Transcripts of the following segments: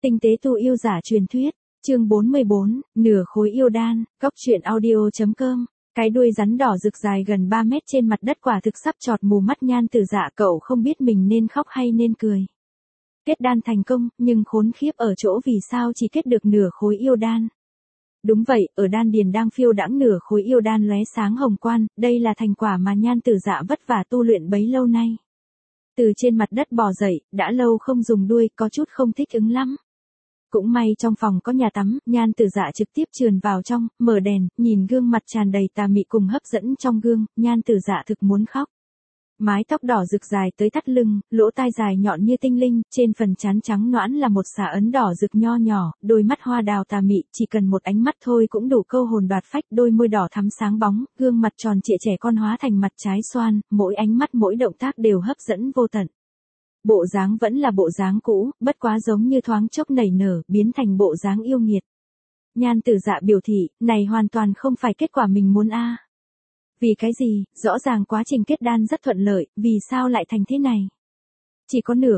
Tinh tế tu yêu giả truyền thuyết, chương 44, nửa khối yêu đan, góc truyện audio.com. Cái đuôi rắn đỏ rực dài gần 3 mét trên mặt đất quả thực sắp chọt mù mắt Nhan Tử Dạ, cậu không biết mình nên khóc hay nên cười. Kết đan thành công, nhưng khốn khiếp ở chỗ vì sao chỉ kết được nửa khối yêu đan. Đúng vậy, ở đan điền đang phiêu đãng nửa khối yêu đan lóe sáng hồng quang, đây là thành quả mà Nhan Tử Dạ vất vả tu luyện bấy lâu nay. Từ trên mặt đất bò dậy, đã lâu không dùng đuôi, có chút không thích ứng lắm. Cũng may trong phòng có nhà tắm, Nhan Tử Dạ trực tiếp trườn vào trong, mở đèn, nhìn gương mặt tràn đầy tà mị cùng hấp dẫn trong gương, Nhan Tử Dạ thực muốn khóc. Mái tóc đỏ rực dài tới thắt lưng, lỗ tai dài nhọn như tinh linh, trên phần trán trắng nõn là một xà ấn đỏ rực nho nhỏ, đôi mắt hoa đào tà mị, chỉ cần một ánh mắt thôi cũng đủ câu hồn đoạt phách, đôi môi đỏ thắm sáng bóng, gương mặt tròn trịa trẻ con hóa thành mặt trái xoan, mỗi ánh mắt mỗi động tác đều hấp dẫn vô tận. Bộ dáng vẫn là bộ dáng cũ, bất quá giống như thoáng chốc nảy nở, biến thành bộ dáng yêu nghiệt. Nhan Tử Dạ biểu thị, này hoàn toàn không phải kết quả mình muốn a. Vì cái gì, rõ ràng quá trình kết đan rất thuận lợi, vì sao lại thành thế này? Chỉ có nửa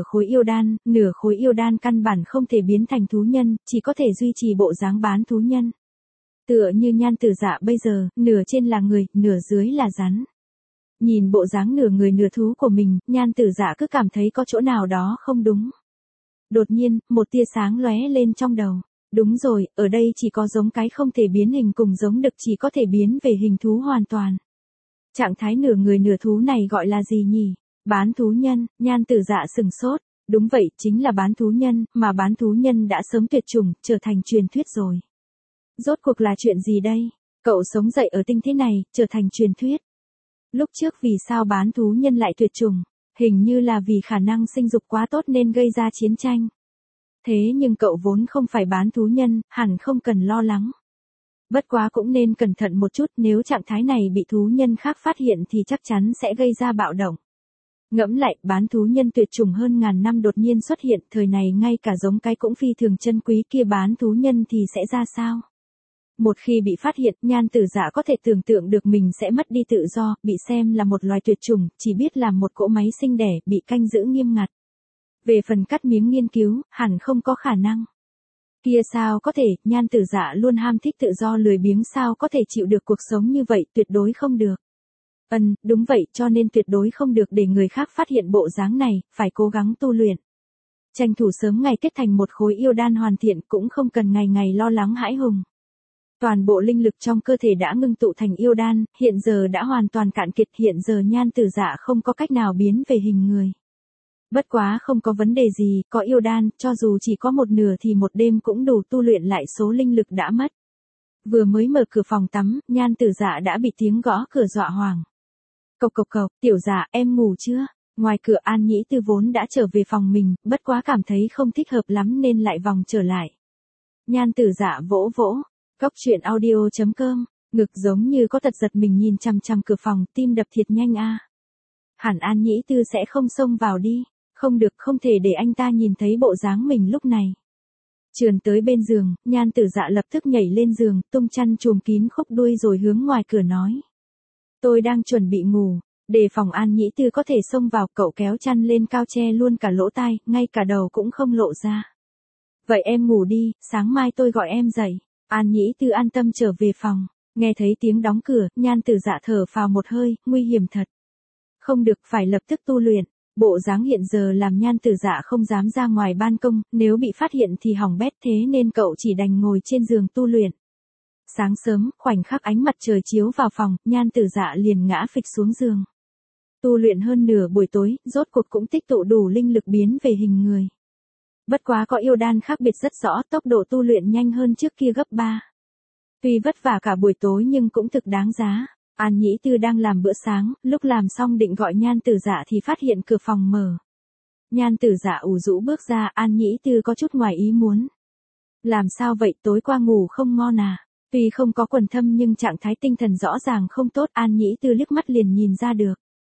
khối yêu đan căn bản không thể biến thành thú nhân, chỉ có thể duy trì bộ dáng bán thú nhân. Tựa như Nhan Tử Dạ bây giờ, nửa trên là người, nửa dưới là rắn. Nhìn bộ dáng nửa người nửa thú của mình, Nhan Tử Dạ cứ cảm thấy có chỗ nào đó không đúng. Đột nhiên, một tia sáng lóe lên trong đầu. Đúng rồi, ở đây chỉ có giống cái không thể biến hình cùng giống đực chỉ có thể biến về hình thú hoàn toàn. Trạng thái nửa người nửa thú này gọi là gì nhỉ? Bán thú nhân, Nhan Tử Dạ sừng sốt. Đúng vậy, chính là bán thú nhân, mà bán thú nhân đã sớm tuyệt chủng, trở thành truyền thuyết rồi. Rốt cuộc là chuyện gì đây? Cậu sống dậy ở tinh thế này, trở thành truyền thuyết. Lúc trước vì sao bán thú nhân lại tuyệt chủng? Hình như là vì khả năng sinh dục quá tốt nên gây ra chiến tranh. Thế nhưng cậu vốn không phải bán thú nhân, hẳn không cần lo lắng. Bất quá cũng nên cẩn thận một chút, nếu trạng thái này bị thú nhân khác phát hiện thì chắc chắn sẽ gây ra bạo động. Ngẫm lại, bán thú nhân tuyệt chủng hơn ngàn năm đột nhiên xuất hiện, thời này ngay cả giống cái cũng phi thường chân quý kia bán thú nhân thì sẽ ra sao? Một khi bị phát hiện, Nhan Tử Dạ có thể tưởng tượng được mình sẽ mất đi tự do, bị xem là một loài tuyệt chủng, chỉ biết làm một cỗ máy sinh đẻ, bị canh giữ nghiêm ngặt. Về phần cắt miếng nghiên cứu, hẳn không có khả năng. Kia sao có thể, Nhan Tử Dạ luôn ham thích tự do lười biếng sao có thể chịu được cuộc sống như vậy, tuyệt đối không được. Đúng vậy, cho nên tuyệt đối không được để người khác phát hiện bộ dáng này, phải cố gắng tu luyện. Tranh thủ sớm ngày kết thành một khối yêu đan hoàn thiện, cũng không cần ngày ngày lo lắng hãi hùng. Toàn bộ linh lực trong cơ thể đã ngưng tụ thành yêu đan, hiện giờ đã hoàn toàn cạn kiệt, hiện giờ Nhan Tử Dạ không có cách nào biến về hình người. Bất quá không có vấn đề gì, có yêu đan, cho dù chỉ có một nửa thì một đêm cũng đủ tu luyện lại số linh lực đã mất. Vừa mới mở cửa phòng tắm, Nhan Tử Dạ đã bị tiếng gõ cửa dọa hoảng. Cộc cộc cộc, tiểu dạ, em ngủ chưa? Ngoài cửa An Nhĩ Tư vốn đã trở về phòng mình, bất quá cảm thấy không thích hợp lắm nên lại vòng trở lại. Nhan Tử Dạ vỗ vỗ. Góc truyện audio.com, ngực giống như có tật giật mình nhìn chằm chằm cửa phòng, tim đập thiệt nhanh a. Hẳn An Nhĩ Tư sẽ không xông vào đi, không được, không thể để anh ta nhìn thấy bộ dáng mình lúc này. Trườn tới bên giường, Nhan Tử Dạ lập tức nhảy lên giường, tung chăn chùm kín khúc đuôi rồi hướng ngoài cửa nói. Tôi đang chuẩn bị ngủ, đề phòng An Nhĩ Tư có thể xông vào, cậu kéo chăn lên cao che luôn cả lỗ tai, ngay cả đầu cũng không lộ ra. Vậy em ngủ đi, sáng mai tôi gọi em dậy. An Nhĩ Tư an tâm trở về phòng, nghe thấy tiếng đóng cửa, Nhan Tử Dạ thở phào một hơi, nguy hiểm thật. Không được, phải lập tức tu luyện, bộ dáng hiện giờ làm Nhan Tử Dạ không dám ra ngoài ban công, nếu bị phát hiện thì hỏng bét, thế nên cậu chỉ đành ngồi trên giường tu luyện. Sáng sớm, khoảnh khắc ánh mặt trời chiếu vào phòng, Nhan Tử Dạ liền ngã phịch xuống giường. Tu luyện hơn nửa buổi tối, rốt cuộc cũng tích tụ đủ linh lực biến về hình người. Bất quá có yêu đan khác biệt rất rõ, tốc độ tu luyện nhanh hơn trước kia gấp 3. Tuy vất vả cả buổi tối nhưng cũng thực đáng giá. An Nhĩ Tư đang làm bữa sáng, lúc làm xong định gọi Nhan Tử Dạ thì phát hiện cửa phòng mở. Nhan Tử Dạ ủ rũ bước ra, An Nhĩ Tư có chút ngoài ý muốn. Làm sao vậy, tối qua ngủ không ngon à? Tuy không có quần thâm nhưng trạng thái tinh thần rõ ràng không tốt, An Nhĩ Tư liếc mắt liền nhìn ra được.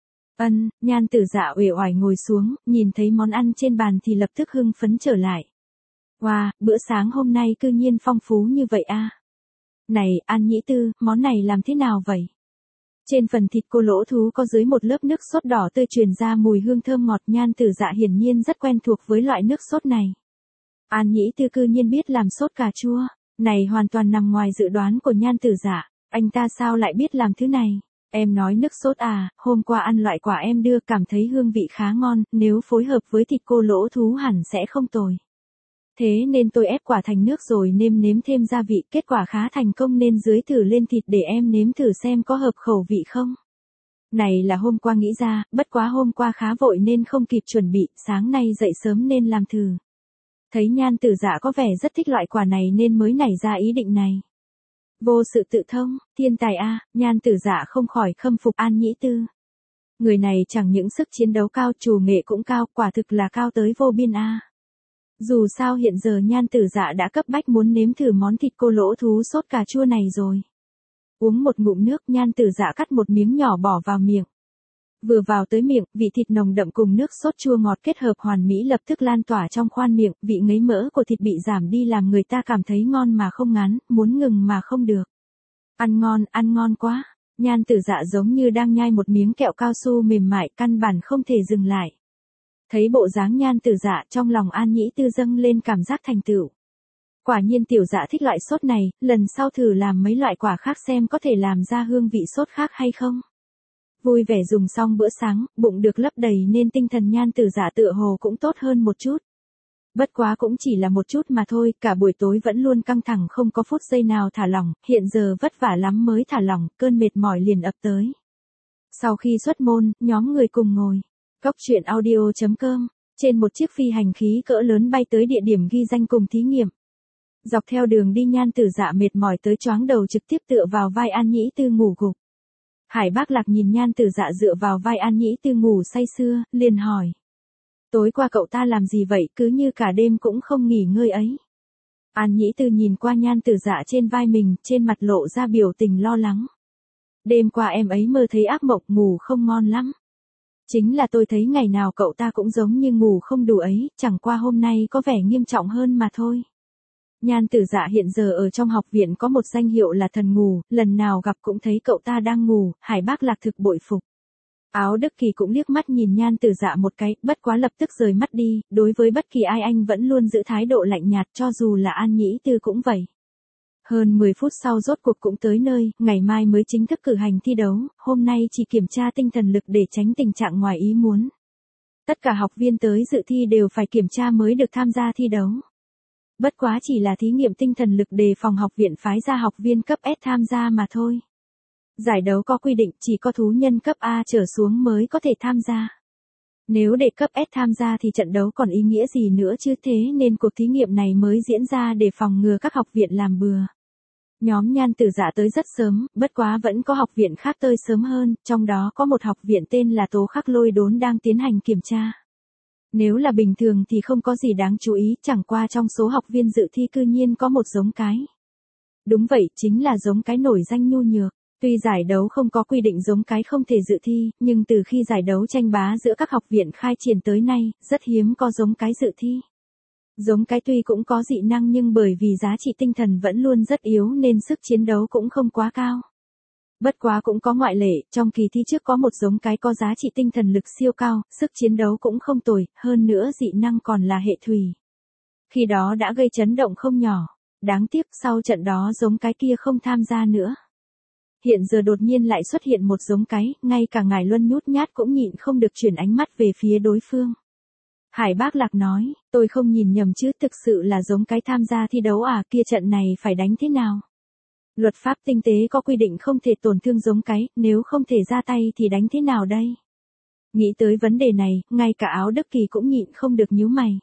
Nhan Tử Dạ uể oải ngồi xuống, nhìn thấy món ăn trên bàn thì lập tức hưng phấn trở lại. Wow, bữa sáng hôm nay cư nhiên phong phú như vậy a. Này, An Nhĩ Tư, món này làm thế nào vậy? Trên phần thịt cô lỗ thú có dưới một lớp nước sốt đỏ tươi truyền ra mùi hương thơm ngọt, Nhan Tử Dạ hiển nhiên rất quen thuộc với loại nước sốt này. An Nhĩ Tư cư nhiên biết làm sốt cà chua, này hoàn toàn nằm ngoài dự đoán của Nhan Tử Dạ, anh ta sao lại biết làm thứ này? Em nói nước sốt à, hôm qua ăn loại quả em đưa cảm thấy hương vị khá ngon, nếu phối hợp với thịt cô lỗ thú hẳn sẽ không tồi. Thế nên tôi ép quả thành nước rồi nêm thêm gia vị, kết quả khá thành công nên dưới thử lên thịt để em nếm thử xem có hợp khẩu vị không. Này là hôm qua nghĩ ra, bất quá hôm qua khá vội nên không kịp chuẩn bị, sáng nay dậy sớm nên làm thử. Thấy Nhan Tử Dạ có vẻ rất thích loại quả này nên mới nảy ra ý định này. Vô sự tự thông, thiên tài a, Nhan Tử Dạ không khỏi khâm phục An Nhĩ Tư. Người này chẳng những sức chiến đấu cao, trù nghệ cũng cao, quả thực là cao tới vô biên a. Dù sao hiện giờ Nhan Tử Dạ đã cấp bách muốn nếm thử món thịt cô lỗ thú sốt cà chua này rồi. Uống một ngụm nước, Nhan Tử Dạ cắt một miếng nhỏ bỏ vào miệng. Vừa vào tới miệng, vị thịt nồng đậm cùng nước sốt chua ngọt kết hợp hoàn mỹ lập tức lan tỏa trong khoang miệng, vị ngấy mỡ của thịt bị giảm đi làm người ta cảm thấy ngon mà không ngán, muốn ngừng mà không được. Ăn ngon quá. Nhan Tử Dạ giống như đang nhai một miếng kẹo cao su mềm mại, căn bản không thể dừng lại. Thấy bộ dáng Nhan Tử Dạ, trong lòng An Nhĩ Tư dâng lên cảm giác thành tựu. Quả nhiên tiểu dạ thích loại sốt này, lần sau thử làm mấy loại quả khác xem có thể làm ra hương vị sốt khác hay không. Vui vẻ dùng xong bữa sáng, bụng được lấp đầy nên tinh thần Nhan Tử Dạ tựa hồ cũng tốt hơn một chút. Bất quá cũng chỉ là một chút mà thôi, cả buổi tối vẫn luôn căng thẳng không có phút giây nào thả lỏng, hiện giờ vất vả lắm mới thả lỏng, cơn mệt mỏi liền ập tới. Sau khi xuất môn, nhóm người cùng ngồi. Cốc truyện audio.com, trên một chiếc phi hành khí cỡ lớn bay tới địa điểm ghi danh cùng thí nghiệm. Dọc theo đường đi Nhan Tử Dạ mệt mỏi tới choáng đầu trực tiếp tựa vào vai An Nhĩ Tư ngủ gục. Hải Bác Lạc nhìn Nhan Tử Dạ dựa vào vai An Nhĩ Tư ngủ say sưa, liền hỏi. Tối qua cậu ta làm gì vậy, cứ như cả đêm cũng không nghỉ ngơi ấy. An Nhĩ Tư nhìn qua Nhan Tử Dạ trên vai mình, trên mặt lộ ra biểu tình lo lắng. Đêm qua em ấy mơ thấy ác mộng, ngủ không ngon lắm. Chính là tôi thấy ngày nào cậu ta cũng giống như ngủ không đủ ấy, chẳng qua hôm nay có vẻ nghiêm trọng hơn mà thôi. Nhan Tử Dạ hiện giờ ở trong học viện có một danh hiệu là thần ngủ, lần nào gặp cũng thấy cậu ta đang ngủ, Hải Bác Lạc thực bội phục. Áo Đức Kỳ cũng liếc mắt nhìn Nhan Tử Dạ một cái, bất quá lập tức rời mắt đi, đối với bất kỳ ai anh vẫn luôn giữ thái độ lạnh nhạt cho dù là An Nhĩ Tư cũng vậy. Hơn 10 phút sau rốt cuộc cũng tới nơi, ngày mai mới chính thức cử hành thi đấu, hôm nay chỉ kiểm tra tinh thần lực để tránh tình trạng ngoài ý muốn. Tất cả học viên tới dự thi đều phải kiểm tra mới được tham gia thi đấu. Bất quá chỉ là thí nghiệm tinh thần lực đề phòng học viện phái ra học viên cấp S tham gia mà thôi. Giải đấu có quy định chỉ có thú nhân cấp A trở xuống mới có thể tham gia. Nếu để cấp S tham gia thì trận đấu còn ý nghĩa gì nữa chứ, thế nên cuộc thí nghiệm này mới diễn ra để phòng ngừa các học viện làm bừa. Nhóm Nhan Tử Dạ tới rất sớm, bất quá vẫn có học viện khác tới sớm hơn, trong đó có một học viện tên là Tố Khắc Lôi Đốn đang tiến hành kiểm tra. Nếu là bình thường thì không có gì đáng chú ý, chẳng qua trong số học viên dự thi cư nhiên có một giống cái. Đúng vậy, chính là giống cái nổi danh nhu nhược. Tuy giải đấu không có quy định giống cái không thể dự thi, nhưng từ khi giải đấu tranh bá giữa các học viện khai triển tới nay, rất hiếm có giống cái dự thi. Giống cái tuy cũng có dị năng nhưng bởi vì giá trị tinh thần vẫn luôn rất yếu nên sức chiến đấu cũng không quá cao. Bất quá cũng có ngoại lệ, trong kỳ thi trước có một giống cái có giá trị tinh thần lực siêu cao, sức chiến đấu cũng không tồi, hơn nữa dị năng còn là hệ thủy. Khi đó đã gây chấn động không nhỏ, đáng tiếc sau trận đó giống cái kia không tham gia nữa. Hiện giờ đột nhiên lại xuất hiện một giống cái, ngay cả ngài Luân nhút nhát cũng nhịn không được chuyển ánh mắt về phía đối phương. Hải Bác Lạc nói, tôi không nhìn nhầm chứ, thực sự là giống cái tham gia thi đấu à, kia trận này phải đánh thế nào? Luật pháp tinh tế có quy định không thể tổn thương giống cái, nếu không thể ra tay thì đánh thế nào đây? Nghĩ tới vấn đề này, ngay cả Áo Đức Kỳ cũng nhịn không được nhíu mày.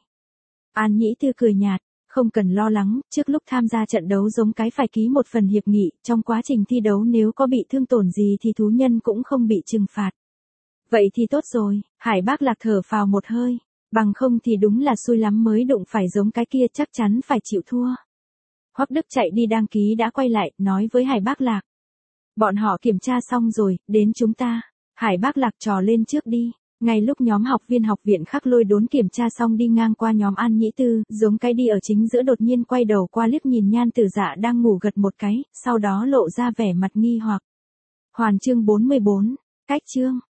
An Nhĩ Tư cười nhạt, không cần lo lắng, trước lúc tham gia trận đấu giống cái phải ký một phần hiệp nghị, trong quá trình thi đấu nếu có bị thương tổn gì thì thú nhân cũng không bị trừng phạt. Vậy thì tốt rồi, Hải Bác Lạc thở phào một hơi, bằng không thì đúng là xui lắm mới đụng phải giống cái kia, chắc chắn phải chịu thua. Hoắc Đức chạy đi đăng ký đã quay lại, nói với Hải Bác Lạc. Bọn họ kiểm tra xong rồi, đến chúng ta. Hải Bác Lạc trò lên trước đi. Ngay lúc nhóm học viên học viện Khắc Lôi Đốn kiểm tra xong đi ngang qua nhóm An Nhĩ Tư, giống cái đi ở chính giữa đột nhiên quay đầu qua liếc nhìn Nhan Tử Dạ đang ngủ gật một cái, sau đó lộ ra vẻ mặt nghi hoặc. Hoàn chương 44, cách chương.